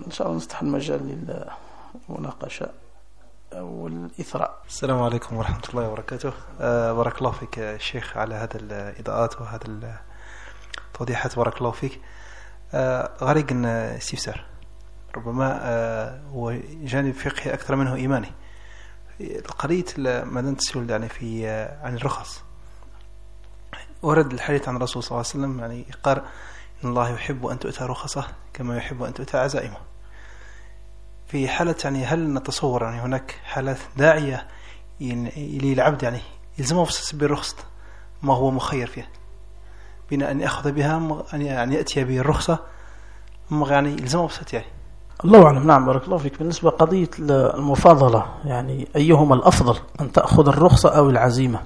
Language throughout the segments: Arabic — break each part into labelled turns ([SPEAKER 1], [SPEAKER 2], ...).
[SPEAKER 1] إن شاء الله نفتح المجال للمناقشة والإثراء.
[SPEAKER 2] السلام عليكم ورحمة الله وبركاته. بارك الله فيك الشيخ على هذا الإضاءات وهذا التوضيحات، بارك الله فيك. غريق استفسار ربما هو جانب فقهي أكثر منه إيماني. القضية ما تسأل يعني في عن الرخص، ورد الحديث عن الرسول صلى الله عليه وسلم يعني قال إن الله يحب أن تؤتى رخصه كما يحب أن تؤتى عزائمه. في حالة يعني هل نتصور يعني هناك حالات داعية للعبد يعني يلزمه بالرخصة ما هو مخير فيه بين أن يأخذ بها أن يأتي به الرخصة يعني يلزمه يعني؟
[SPEAKER 1] الله أعلم. نعم بارك الله فيك. بالنسبة قضية المفاضلة يعني أيهما الأفضل أن تأخذ الرخصة أو العزيمة،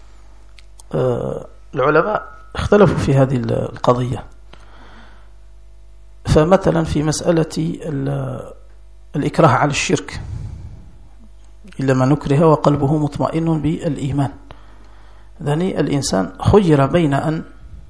[SPEAKER 1] العلماء اختلفوا في هذه القضية. فمثلا في مسألة الإكراه على الشرك، إلا ما نكره وقلبه مطمئن بالإيمان، يعني الإنسان خير بين أن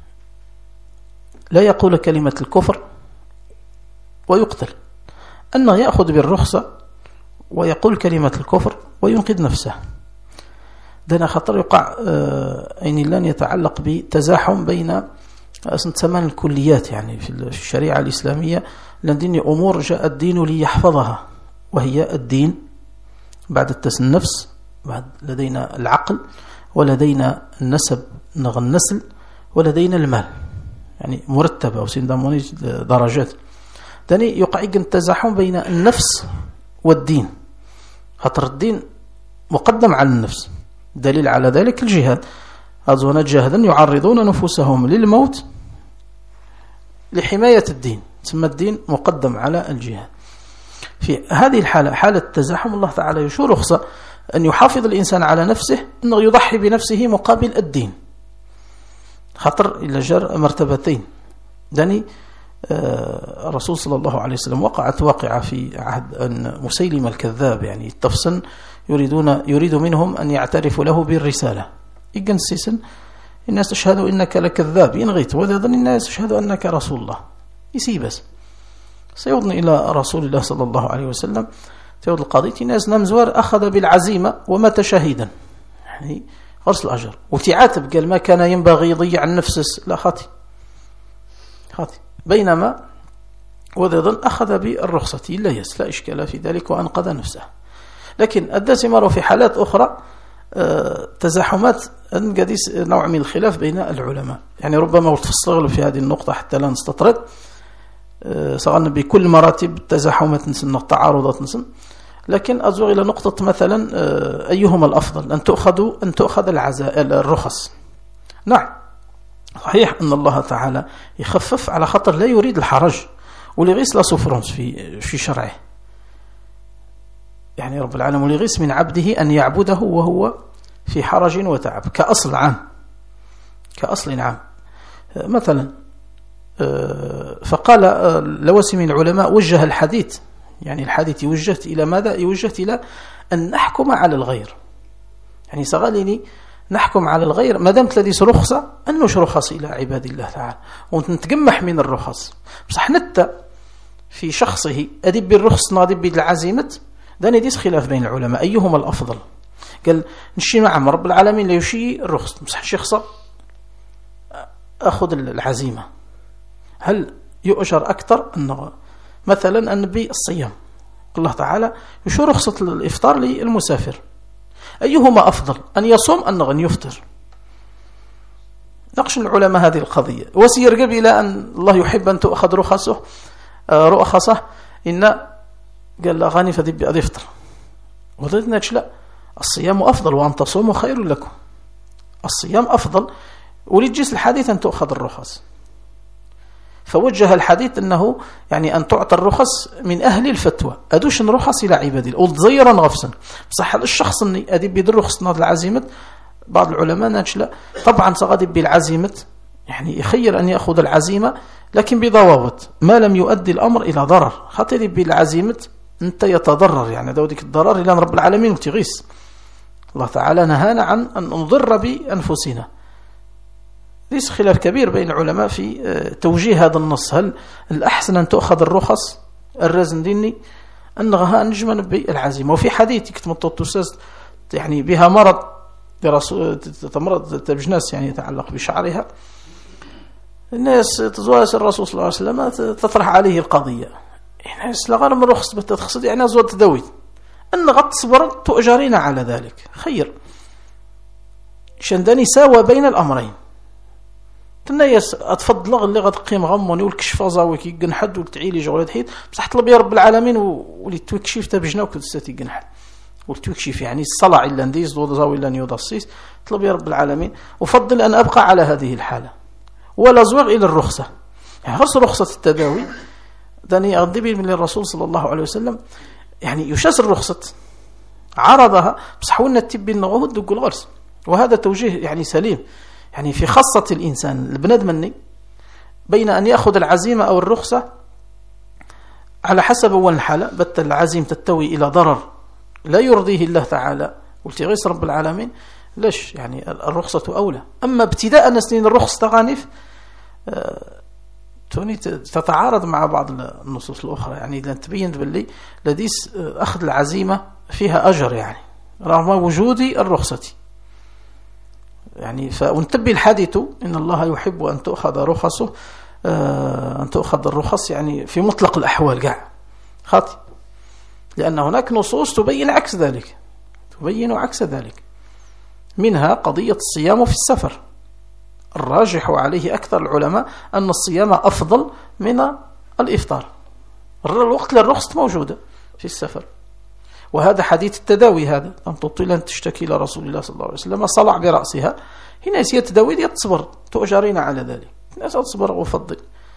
[SPEAKER 1] لا يقول كلمة الكفر ويقتل، أنه يأخذ بالرخصة ويقول كلمة الكفر وينقذ نفسه. دنا خطر يقع أين لن يتعلق بتزاحم بين ثمان الكليات يعني في الشريعة الإسلامية. لدينا أمور جاء الدين ليحفظها، وهي الدين، بعد النفس، بعد لدينا العقل، ولدينا النسب النسل، ولدينا المال، يعني مرتبة وسنداموني درجات. داني يقع التزاحم بين النفس والدين، خاطر الدين مقدم على النفس. دليل على ذلك الجهاد، أزونا جاهدا يعرضون نفوسهم للموت لحماية الدين، ثم الدين مقدم على الجهاد. في هذه الحالة، حالة التزاحم، الله تعالى يشور رخصة أن يحافظ الإنسان على نفسه، أنه يضحي بنفسه مقابل الدين، خطر إلى جر مرتبتين. داني الرسول صلى الله عليه وسلم وقعت واقعة في عهد أن مسيلم الكذاب يعني التفسن يريد منهم أن يعترفوا له بالرسالة. إيجان سيسن الناس تشهدوا إنك لكذاب ينغيت، وذا الناس تشهدوا أنك رسول الله يسيبس. سيوضن إلى رسول الله صلى الله عليه وسلم تيود القضية، ناس نمزور أخذ بالعزيمة ومات شهيدا، يعني غرس الأجر وتعاتب، قال ما كان ينبغي يضيع النفس، لا خاطي. بينما وذا أخذ بالرخصة لا لا إشكال في ذلك وأنقذ نفسه. لكن الدسمر في حالات أخرى تزاحمات قديس نوع من الخلاف بين العلماء، يعني ربما تفصل في هذه النقطة حتى لا نستطرد. صغرنا بكل مراتب التزاحمات نسن التعارضات نسن، لكن أزوغ إلى نقطة مثلا أيهما الأفضل أن تؤخذ الرخص. نعم صحيح أن الله تعالى يخفف على خطر لا يريد الحرج، ولغيس لا سفرونس في شرعه، يعني رب العالمين لغيس من عبده أن يعبده وهو في حرج وتعب، كأصل عام. مثلا فقال لوسم العلماء وجه الحديث، يعني الحديث يوجهت إلى ماذا؟ يوجهت إلى أن نحكم على الغير، يعني سغاليني نحكم على الغير ما دامت لديس رخصة أن نش رخص إلى عباد الله تعالى ونتجمح من الرخص. بصح نتا في شخصه أدب بالرخص نادب بالعزيمة، داني ديس خلاف بين العلماء أيهما الأفضل. قال نشي مع رب العالمين لا يشي الرخص، بصح شخصه أخذ العزيمة، هل يؤجر أكثر؟ أنه مثلا النبي الصيام، الله تعالى يشو رخصة الإفطار للمسافر، أيهما أفضل أن يصوم أن يفطر؟ نقش العلماء هذه القضية، وسيرقب إلى أن الله يحب أن تأخذ رخصه إن قال لا غاني فذي أفطر، وضدنا لا، الصيام أفضل وأن تصوموا خير لكم، الصيام أفضل، ولجس الحديث أن تأخذ الرخص. فوجه الحديث أنه يعني أن تعطى الرخص من أهل الفتوى، أدوش رخص إلى عبادي قلت زيرا غفصا. بصح هذا الشخص أني أدب بيد الرخص ناض العزيمة، بعض العلماء نجلا طبعا سغادب بالعزيمة، يعني يخير أن يأخذ العزيمة لكن بضوابط، ما لم يؤدي الأمر إلى ضرر، خاطر بالعزيمة أنت يتضرر، يعني دودك الضرر إلى رب العالمين وتغيس. الله تعالى نهانا عن أن نضر بأنفسنا. ليس خلاف كبير بين العلماء في توجيه هذا النص، هل الأحسن أن تأخذ الرخص الرزن ديني أنغها نجمن بالعزيمة. وفي حديث كتمطط تساس يعني بها مرض تمرض تبجناس يعني يتعلق بشعرها، الناس تزواج الرسول صلى الله عليه وسلم تطرح عليه القضية، الناس لغانا من رخص بتتخصد يعني أزود تدوي أن غط صبر تؤجرين على ذلك خير شنداني ساوى بين الأمرين. تنايس أتفضل اللي غد قيم غموني والكشفة زاويك يقنحد وتعيلي جولة حيد بصح طلب يا رب العالمين ولتوكشيف تبجنا وكتستي قنحد والتوكشيف يعني الصلع إلا نديز دو زاوي إلا نيوداسيس طلب يا رب العالمين وفضل أن أبقى على هذه الحالة ولا زوغ إلى الرخصة. يعني غص رخصة التداوي داني أغضبي من الرسول صلى الله عليه وسلم يعني يشاس الرخصة عرضها بس حاولنا التبين نغوه دقوا الغرس، وهذا توجيه يعني سليم يعني في خاصة الإنسان البناد مني بين أن يأخذ العزيمة أو الرخصة على حسب أول الحالة. بت العزيم تتوي إلى ضرر لا يرضيه الله تعالى والتغيث رب العالمين ليش يعني الرخصة أولى. أما ابتداء نسنين الرخص تغانف توني تتعارض مع بعض النصوص الأخرى يعني لن تبين باللي لديس أخذ العزيمة فيها أجر يعني رغم وجود الرخصة يعني. فانتبه الحديث إن الله يحب أن تأخذ رخصه أن تأخذ الرخص يعني في مطلق الأحوال قاع خاطئ، لأن هناك نصوص تبين عكس ذلك، تبين عكس ذلك. منها قضية الصيام في السفر، الراجح عليه أكثر العلماء أن الصيام أفضل من الإفطار الوقت للرخصة موجودة في السفر. وهذا حديث التداوي هذا أن تطيل أن تشتكي إلى رسول الله صلى الله عليه وسلم صلع برأسها هنا يسير تداوي يتصبر تؤجرين على ذلك الناس تصبر وفضل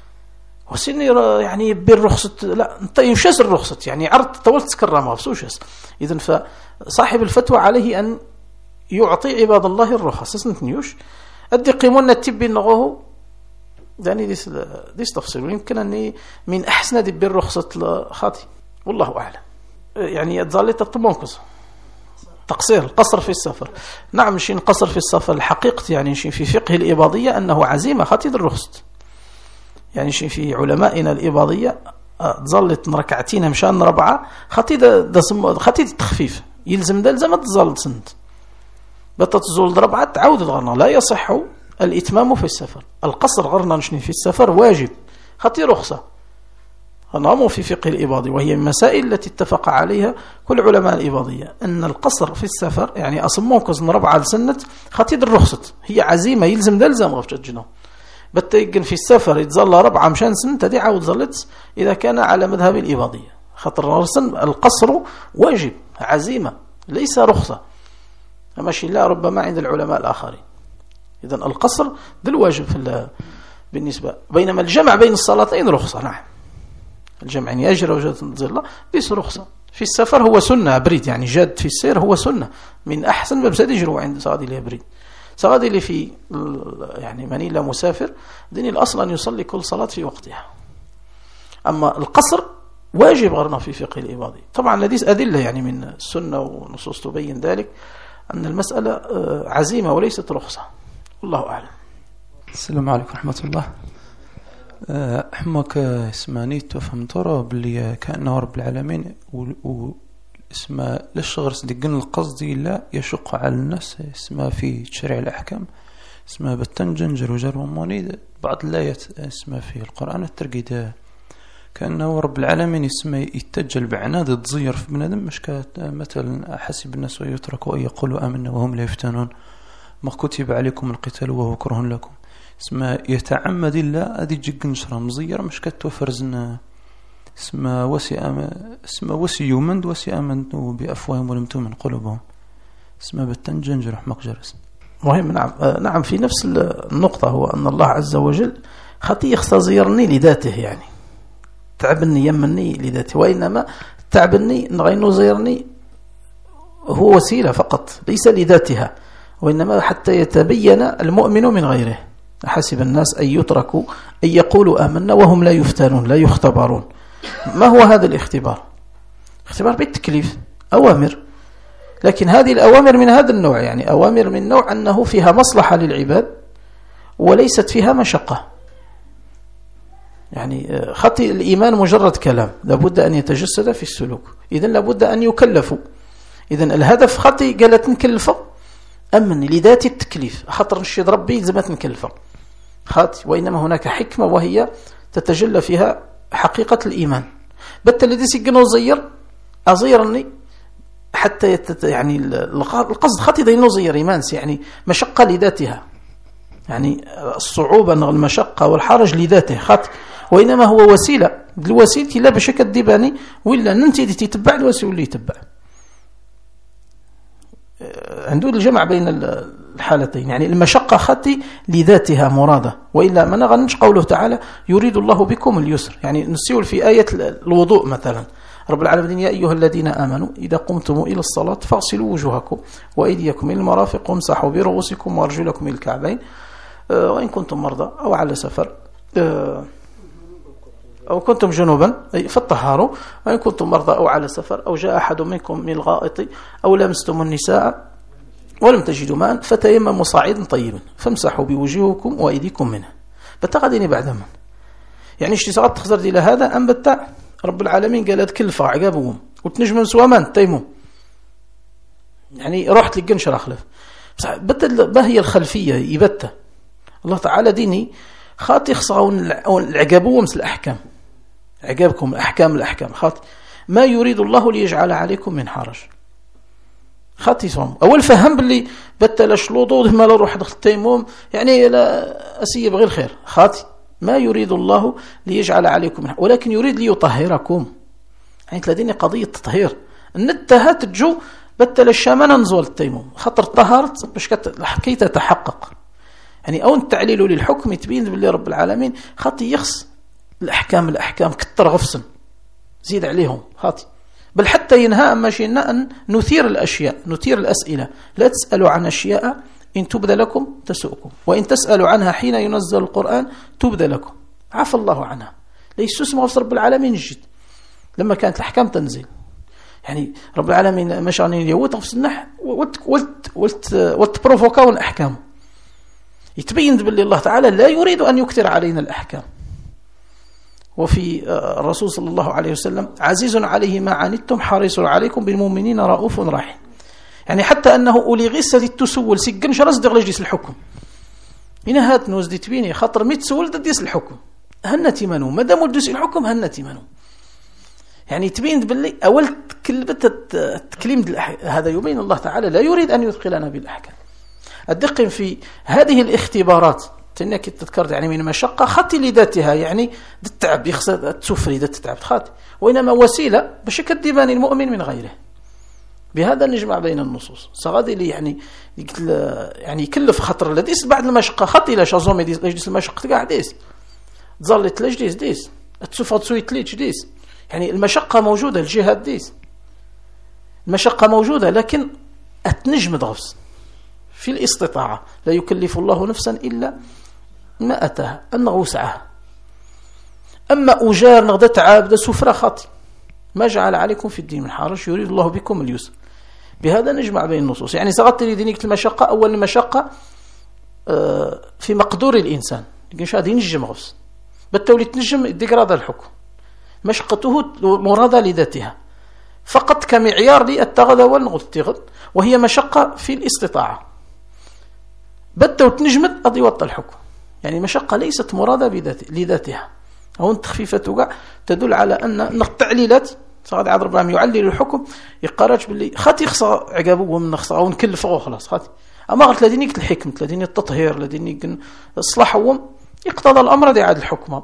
[SPEAKER 1] وسني يعني بالرخصة لا أنت يشاس الرخصة يعني عرض طولت تكرمها بسوشاس. إذن فصاحب الفتوى عليه أن يعطي عباد الله الرخص سنتنيوش أدي قيمونا التبين نغوه يعني ديس تفصيل يمكن أني من أحسن دي بالرخصة خاطي والله أعلم. يعني اتظلت الطمانكس تقصير القصر في السفر. نعم شين قصر في السفر الحقيقة يعني شين في فقه الإباضية أنه عزيمة خطيد الرخصة يعني شين في علمائنا الإباضية تظلت ركعتين مشان ربعة خطيد التخفيف يلزم ده لزم تظل سنت بتتزول ربعة تعود الغرنا لا يصح الإتمام في السفر. القصر غرنا نشني في السفر واجب خطي رخصة نظام في فقه الإباضي وهي من المسائل التي اتفق عليها كل علماء الإباضية أن القصر في السفر يعني أصموكز ربعة لسنة خطيد الرخصة هي عزيمة يلزم ده لزم غفشة جنو بتيجن في السفر يتظل ربعة مشان سنة دي عاود ظلت إذا كان على مذهب الإباضية خطر القصر واجب عزيمة ليس رخصة ماشي لا ربما عند العلماء الآخرين. إذن القصر ده الواجب بالنسبة بينما الجمع بين الصلاتين رخصة. نعم الجمع يعني يجرى وجهة الظلة ليس رخصة في السفر هو سنة بريد يعني جاد في السير هو سنة من أحسن ما بساد يجروا عند صغادي اللي بريد صغادي اللي في يعني من لا مسافر دين الأصل أن يصلي كل صلاة في وقتها. أما القصر واجب غرنا في فقه الإباضي طبعا لديس أدلة يعني من السنة ونصوص تبين ذلك أن المسألة عزيمة وليست رخصة والله أعلم.
[SPEAKER 3] السلام عليكم ورحمة الله. حمك اسماني تفهم ترى باللي كأنه رب العالمين اسمه للشغر صدقن القصدي لا يشق على الناس اسمه في تشريع الأحكام اسمه بتنجنجر وجر وموني بعض الآيات اسمه في القرآن الترقيد كأنه رب العالمين اسمه يتجل بعناد تزير في بنادم مش مثلا حسب الناس ويتركوا أن يقولوا آمنا وهم لا يفتنون ما كتب عليكم القتال وهو كره لكم اسمه يتعمد الله أدي جيك نشرة مزير مش كتوفرزنا اسمه وسي يومند وسي آمنوا بأفواههم ولم تؤمن قلوبهم اسمه بتنجنج رحمك جرس
[SPEAKER 1] مهم. نعم في نفس النقطة هو أن الله عز وجل خطي يختزيرني لذاته يعني تعبني يمني لذاته وإنما تعبني نغينو زيرني هو وسيلة فقط ليس لذاتها وإنما حتى يتبين المؤمن من غيره. حسب الناس أن يتركوا أن يقولوا آمنا وهم لا يفتنون لا يختبرون. ما هو هذا الاختبار؟ اختبار بالتكليف أوامر لكن هذه الأوامر من هذا النوع يعني أوامر من نوع أنه فيها مصلحة للعباد وليست فيها مشقة يعني خطي الإيمان مجرد كلام، لابد أن يتجسد في السلوك، إذن لابد أن يكلفوا. إذن الهدف خطي قالت نكلفه أمن لذات التكليف، خطر نشيد ربي لزمت نكلفه خاطي، وإنما هناك حكمة وهي تتجلى فيها حقيقة الإيمان. بت الذي سيقنوا أزيرني حتى يعني القصد خطي دينو زير إيمانس، يعني مشقة لذاتها، يعني الصعوبة المشقة والحرج لذاته خاطي، وإنما هو وسيلة، الوسيلة لا بشكل ديباني ولا ننتي تتبع الوسيلة اللي يتبع. عنده الجمع بين الحالتين، يعني المشقة خطي لذاتها مرادة، وإلا ما نغنش قوله تعالى يريد الله بكم اليسر. يعني نسيول في آية الوضوء مثلا رب العالمين يا أيها الذين آمنوا إذا قمتم إلى الصلاة فاغسلوا وجوهكم وأيديكم إلى المرافق وامسحوا برؤوسكم وأرجلكم إلى الكعبين وإن كنتم مرضى أو على سفر أو كنتم جنوبا فطهروا، وإن كنتم مرضى أو على سفر أو جاء أحد منكم من الغائط أو لمستم النساء ولم تجدوا ماء فتيمموا صعيدا طيبا فامسحوا بوجوهكم وأيديكم منه. بتغديني بعد من يعني اشتي ساعات تخزر دي لهذا أم بتاع رب العالمين قالت كلفة عقابهم وتنجم سوامان تيموا، يعني رحت لقنش راخلف ما هي الخلفية يبتة الله تعالى ديني خاطي خصاون العقابوه مثل الأحكام، عقابكم الأحكام خاطي ما يريد الله ليجعل عليكم من حرج خاطي صوم. أول فهم باللي بتلا شلوطو ما لا روح دخل التيموم يعني لا أسيب غير خير خاطي ما يريد الله ليجعل عليكم من حرج ولكن يريد ليطهركم. يعني تلاديني قضية تطهير النتهات تجو بتلا الشامنة نزول التيموم خطر طهرت باش كي تتحقق. يعني أو التعليل للحكم يتبين بالله رب العالمين خاطي يخص الأحكام كتر غفصا زيد عليهم خاطي، بل حتى ينهى أما شئنا أن نثير الأشياء نثير الأسئلة. لا تسألوا عن أشياء إن تبد لكم تسؤكم وإن تسألوا عنها حين ينزل القرآن تبد لكم عفى الله عنها. ليس اسمه رب العالمين الجد لما كانت الأحكام تنزل، يعني رب العالمين مشانين اليهود في النح والتبروفوكاون أحكام يتبين بالله الله تعالى لا يريد أن يكثر علينا الأحكام. وفي الرسول صلى الله عليه وسلم عزيز عليه ما عنتم حريص عليكم بالمؤمنين رؤوف رحيم. يعني حتى أنه أولي غسة التسول سجن شرس دغ لجلس الحكم هنا هات نوز دي تبيني خطر متسول ديس الحكم هنتي منو ما دام ودس الحكم هنتي منو. يعني تبين باللي أول كلمة التكليم هذا يبين الله تعالى لا يريد أن يثقلنا بالأحكام. الدقن في هذه الاختبارات تنك تذكرت يعني من مشقة خطي لذاتها، يعني التعب يخسر تسفري ذات التعب خاطي، وإنما وسيلة بشكل ديبان المؤمن من غيره. بهذا نجمع بين النصوص صغادي لي يعني يكلف خطر لديس بعد المشقة خطي لا شازوم يجلس المشقة قاعد ديس تظل تلجديس ديس تسفر تسوي تليج ديس. يعني المشقة موجودة الجهاد ديس المشقة موجودة لكن أتنجم ضغط في الاستطاعة. لا يكلف الله نفسا إلا ما أتاها أن وسعها. أما أجار نغدة عابدة سفرة خاطي ما جعل عليكم في الدين من حرج يريد الله بكم اليسر. بهذا نجمع بين النصوص. يعني سغطت لي دينيك المشقة أول المشقة في مقدور الإنسان لكن شاد ينجم غفص بالتولي تنجم ديقراض الحكم مشقته مرادة لذاتها فقط كمعيار للتغذى والنغتغذ وهي مشقة في الاستطاعة بدأ وتنجمد أضي وط الحكم. يعني مشقة ليست مرادة لذاتها أو تخفيفتها تدل على أن التعليلات صاد عاد ربما يعلل الحكم يقارج باللي خاطي خص عقابه من خص أو نكلفه وخلاص خاطي. أما قلت لدينيك الحكم لديني التطهير لديني الصلاحهم يقتضى الأمر دي عاد الحكم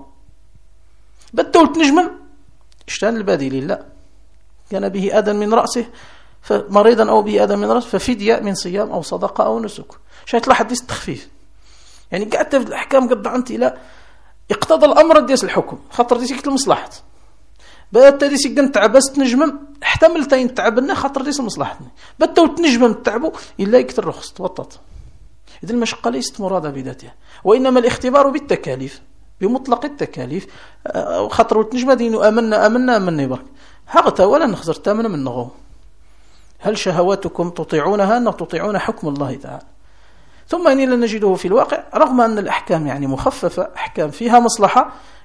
[SPEAKER 1] بدأ وتنجمم اشتان البديل لا كان به أذى من رأسه مريضا أو به أذى من رأسه ففدية من صيام أو صدقة أو نسك. شايت لاحظ ديس التخفيف يعني قعدت في الأحكام قد عنتي لا اقتضى الأمر ديس الحكم خطر ديس يكتل مصلحة بدأت ديس يقن تعبس تنجمم احتملتين تعبنا خطر ديس مصلحتني بدأت تنجمم تعبوا إلا يكتل رخص توطط. إذن المشقة ليست مرادة بذاتها وإنما الاختبار بالتكاليف بمطلق التكاليف خطر وتنجم دينو أمنا يبرك هغتا ولا نخزر تامنا من نغو. هل شهواتكم تطيعونها أن تطيعون حكم الله تعالى. ثم إني لنجده في الواقع رغم أن الأحكام يعني مخففة أحكام فيها مصلحة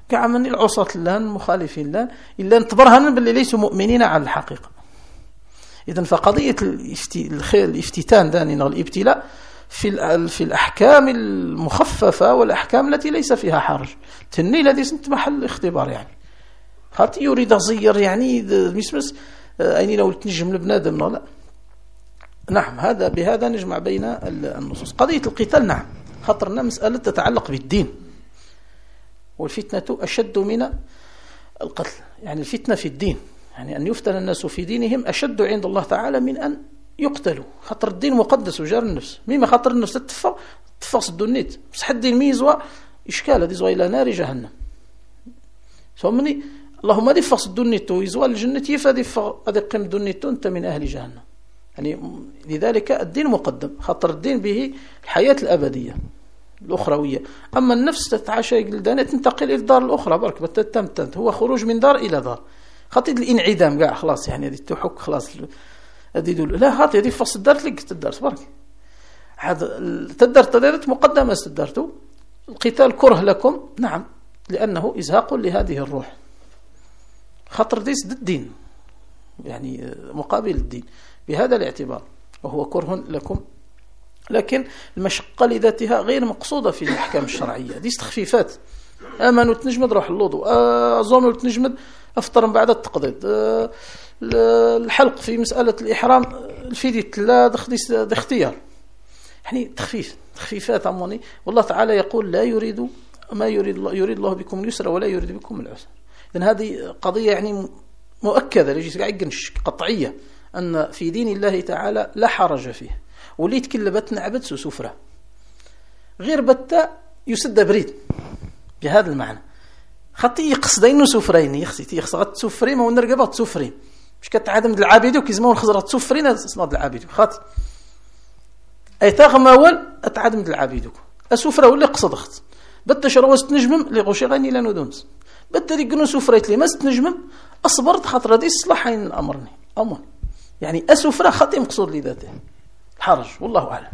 [SPEAKER 1] كاع من العصاة اللان المخالفين اللان إلا نتبرهن باللي ليسوا مؤمنين على الحقيقة. إذن فقضية الافتتان داني الابتلاء في الأحكام المخففة والأحكام التي ليس فيها حرج تني الذي سنت محل اختبار يعني خاطي يريد زير يعني مسمس أيني لو تنجم لبنادم لا. نعم هذا بهذا نجمع بين النصوص. قضية القتال نعم خطرنا مسألة تتعلق بالدين، والفتنة أشد من القتل. يعني الفتنة في الدين، يعني أن يفتن الناس في دينهم أشد عند الله تعالى من أن يقتلوا. خطر الدين مقدس وجار النفس، مما خطر النفس تفقس الدنيت بس حد الميزوا إشكال هذه زوا إلى نار جهنم. فهمني اللهم دي فقس الدنيت ويزوا الجنة يفادي أدقم الدنيت أنت من أهل جهنم. يعني لذلك الدين مقدم، خطر الدين به الحياة الأبدية الأخروية. أما النفس تتعاشى جلدانة تنتقل إلى الدار الأخرى برك بتتمتنت، هو خروج من دار إلى دار. خطي الانعدام قاع خلاص يعني هذه تحك خلاص لا خاطي هذه فصل الدار لك تدارت برك هذا تدارت مقدمة استدارته. القتال كره لكم نعم لأنه إزهاق لهذه الروح، خطر ديس ضد الدين يعني مقابل الدين بهذا الاعتبار، وهو كره لكم. لكن المشقة لذاتها غير مقصودة في الأحكام الشرعية، ديس تخفيفات. أمانو تنجمد روح اللوضو، أظنوا تنجمد أفطر بعد التقضيض، الحلق في مسألة الإحرام الفيديت لا دخديس اختيار، يعني تخفيفات عموني. والله تعالى يقول لا يريد ما يريد الله بكم اليسر ولا يريد بكم العسر. إذن هذه قضية يعني مؤكدة لجيس قاعدنش قطعية أن في دين الله تعالى لا حرج فيه. واللي يتكلبت نعبد سفرة غير بتا يسد بريد بهذا المعنى. خطي يقصدين سفرين يخص غت سفري ما ونرقبات سفرين مش كتعادم العابد وكيزمون خزرات سفرين اسناد العابد خاطي اي تغماول اتعادم العابد السفره ولا قصد اخت بدا شروس تنجمم اللي غوشي غني لا ندونس بدا ديك سفريت لي ما تنجمم اصبرت خاطر دي صلاحين الامرني امر يعني اسفره خطي مقصود لذاته الحرج والله اعلم.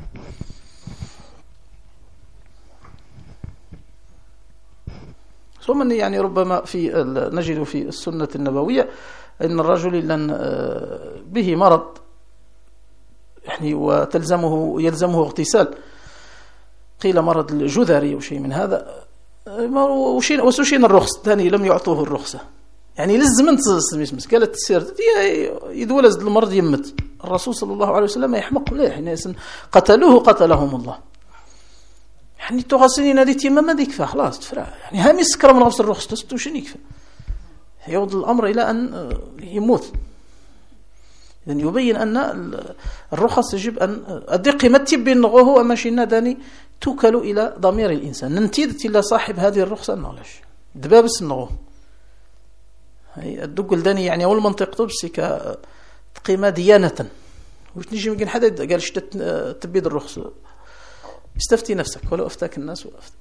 [SPEAKER 1] ثم يعني ربما نجد في السنة النبوية أن الرجل به مرض يعني يلزمه اغتسال، قيل مرض الجذري أو شيء من هذا، وسوشين الرخص ثاني لم يعطوه الرخصة يعني لزمنت مسمس قالت السير يدولز المرض يمت. الرسول صلى الله عليه وسلم يحمق له يعني قتلهم الله يعني تغسلين هذه تيمة ما ديك خلاص تفرع يعني هامي سكر من غسل الرخص تستوشين يكفى يوض الأمر إلى أن يموت. إذن يبين أن الرخص يجب أن أدق ما تبين نغوه أماشينا داني توكل إلى ضمير الإنسان ننتيدت إلى صاحب هذه الرخصة نغلش دبابس النغوه الدق الداني يعني أول منطق تبسي كتقيمة ديانة وش نجي ممكن حدا قال شتت تبيد الرخصة استفتي نفسك ولو أفتاك الناس وأفتى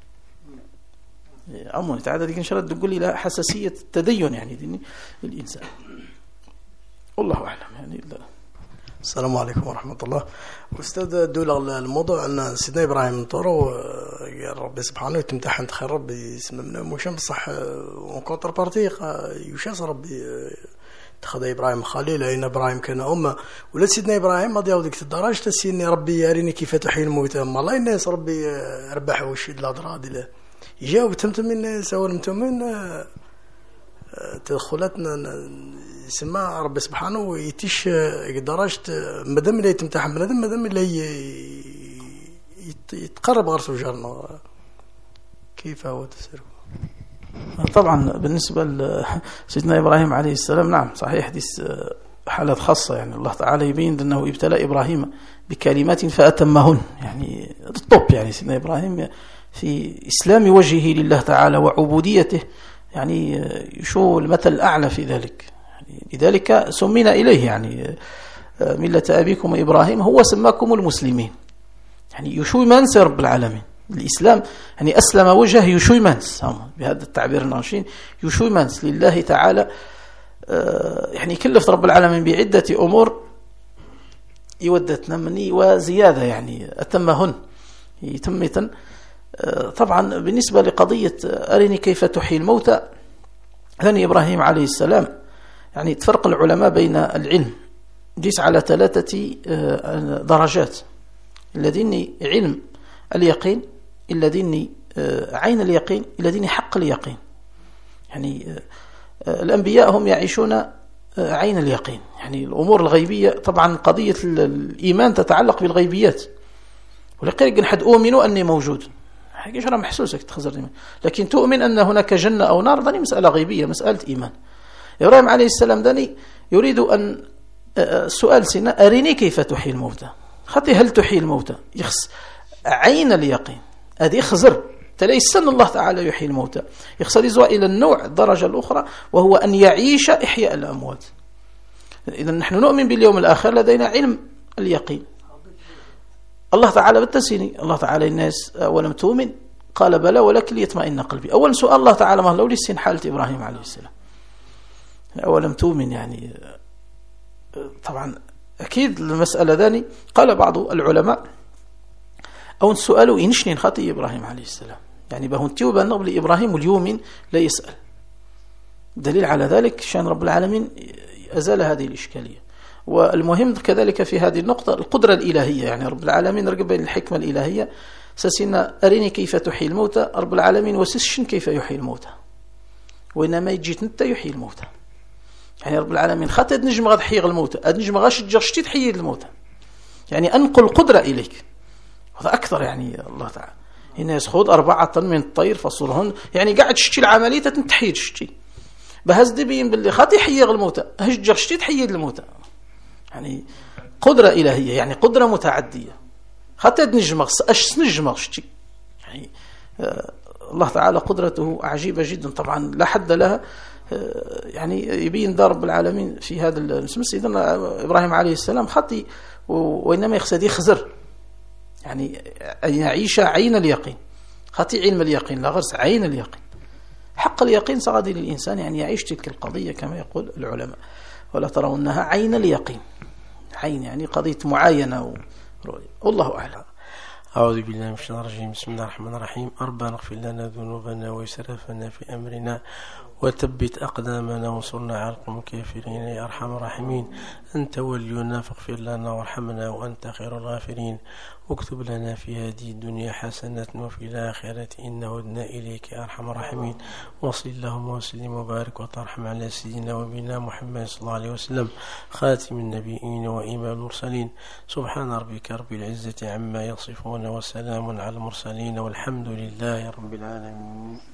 [SPEAKER 1] عموني تعالى ديك إن شاء الله تقول لي لا حساسية التدين يعني ديني الإنسان والله أعلم يعني لا.
[SPEAKER 4] السلام عليكم ورحمة الله. أستاذ دولة الموضوع أن سيدنا إبراهيم طورو ربي سبحانه يتمتحن تخير ربي يسممنا مشان بصح ونكونتر بارتي يشاس ربي اتخذ إبراهيم خليل أين إبراهيم كان أمة ولا سيدنا إبراهيم ما ديال ديك الدرجة تسيني ربي يريني كيف تحيي الموت أما الله الناس ربي ربح وشي الأضراد له يجاوب تمتمين سوال متمين تدخلاتنا يسمى ربي سبحانه ويتيش درجة مدام اللي يتمتحن بنادم مدام اللي يتقرب غرس وجارنا كيف هو تسير.
[SPEAKER 1] طبعا بالنسبة لسيدنا إبراهيم عليه السلام نعم صحيح دي حالات خاصة يعني الله تعالى يبين أنه ابتلى إبراهيم بكلمات فأتمهن يعني الطب يعني سيدنا إبراهيم في إسلام وجهه لله تعالى وعبوديته يعني يشو المثل الأعلى في ذلك يعني لذلك سمينا إليه يعني ملة أبيكم إبراهيم هو سماكم المسلمين يعني يشو منس رب العالمين الإسلام يعني أسلم وجهه يشوي منس بهذا التعبير الناشين يشوي منس لله تعالى يعني كلفت رب العالمين بعدة أمور يودتنا مني وزيادة يعني أتمهن يتمتا طبعا بالنسبة لقضية أرني كيف تحيي الموتى، ثاني إبراهيم عليه السلام يعني تفرق العلماء بين العلم جيس على 3 درجات. الذين علم اليقين، الذين عين اليقين، الذين حق اليقين. يعني الأنبياء هم يعيشون عين اليقين، يعني الأمور الغيبية. طبعا قضية الإيمان تتعلق بالغيبيات، ولكن حد أؤمنوا أني موجود، حاجة شرع محسوسك تخزر الإيمان. لكن تؤمن أن هناك جنة أو نار، داني مسألة غيبية، مسألة إيمان. إبراهيم عليه السلام داني يريد أن سؤال سنة أريني كيف تحيي الموتى. خطي هل تحيي الموتى يخص عين اليقين، هذه يخزر تليس أن الله تعالى يحيي الموتى، يخصر يزوى إلى النوع الدرجة الأخرى، وهو أن يعيش إحياء الأموات. إذا نحن نؤمن باليوم الآخر، لدينا علم اليقين. الله تعالى بالتسيني، الله تعالى الناس ولم تؤمن قال بلى ولكن ليطمئن قلبي. أول سؤال الله تعالى ما لو لسين حالة إبراهيم عليه السلام ولم تؤمن، يعني طبعا أكيد المسألة ذاني. قال بعض العلماء أو سؤالوا إنشنين خطي إبراهيم عليه السلام، يعني بهون تيوبا نقبل إبراهيم اليوم لا يسأل. دليل على ذلك شان رب العالمين أزال هذه الإشكالية. والمهم كذلك في هذه النقطة القدرة الإلهية، يعني رب العالمين رقب بين الحكمة الإلهية. سسينا أريني كيف تحيي الموتى، رب العالمين وسسشن كيف يحيي الموتى، وإنما يجيت نتا يحيي الموتى. يعني رب العالمين خاطر نجم غاد حيغ الموتى، نجم غاش تجرشتي تحيي الموتى، يعني أنقل قدرة إليك. هذا أكثر، يعني الله تعالى هنا يسخوض 4 من الطير فصرهن، يعني قاعد تشتي العملية تنتحيي تشتي بهز دبين باللي خاطي حيغ الموتى، هج جرشتي تحيي الموتى. يعني قدرة إلهية، يعني قدرة متعدية. حتى نجمغ أش نجمغشتي، يعني الله تعالى قدرته عجيبة جدا طبعا لا حد لها. يعني يبين دار رب العالمين في هذا المسمس. إذن إبراهيم عليه السلام خطي، وإنما يخسد يخزر، يعني أن يعيش عين اليقين. خطي علم اليقين لا غرس عين اليقين، حق اليقين صغدي للإنسان، يعني يعيش تلك القضية كما يقول العلماء ولا ترونها عين اليقين. عين يعني قضية معاينة ورؤية. والله أعلم.
[SPEAKER 5] أعوذ بالله من الشيطان الرجيم. بسم الله الرحمن الرحيم. ربنا اغفر لنا ذنوبنا وإسرافنا في أمرنا وثبت أقدامنا وانصرنا على القوم الكافرين يا أرحم الراحمين. أنت ولينا فاغفر لنا وارحمنا وأنت خير الغافرين. واكتب لنا في هذه الدنيا حسنة وفي الآخرة إنا هدنا إليك يا أرحم الراحمين. وصل اللهم وسلم وبارك وترحم على سيدنا ونبينا محمد صلى الله عليه وسلم خاتم النبيين وإمام المرسلين. سبحان ربك رب العزة عما يصفون وسلام على المرسلين والحمد لله رب العالمين.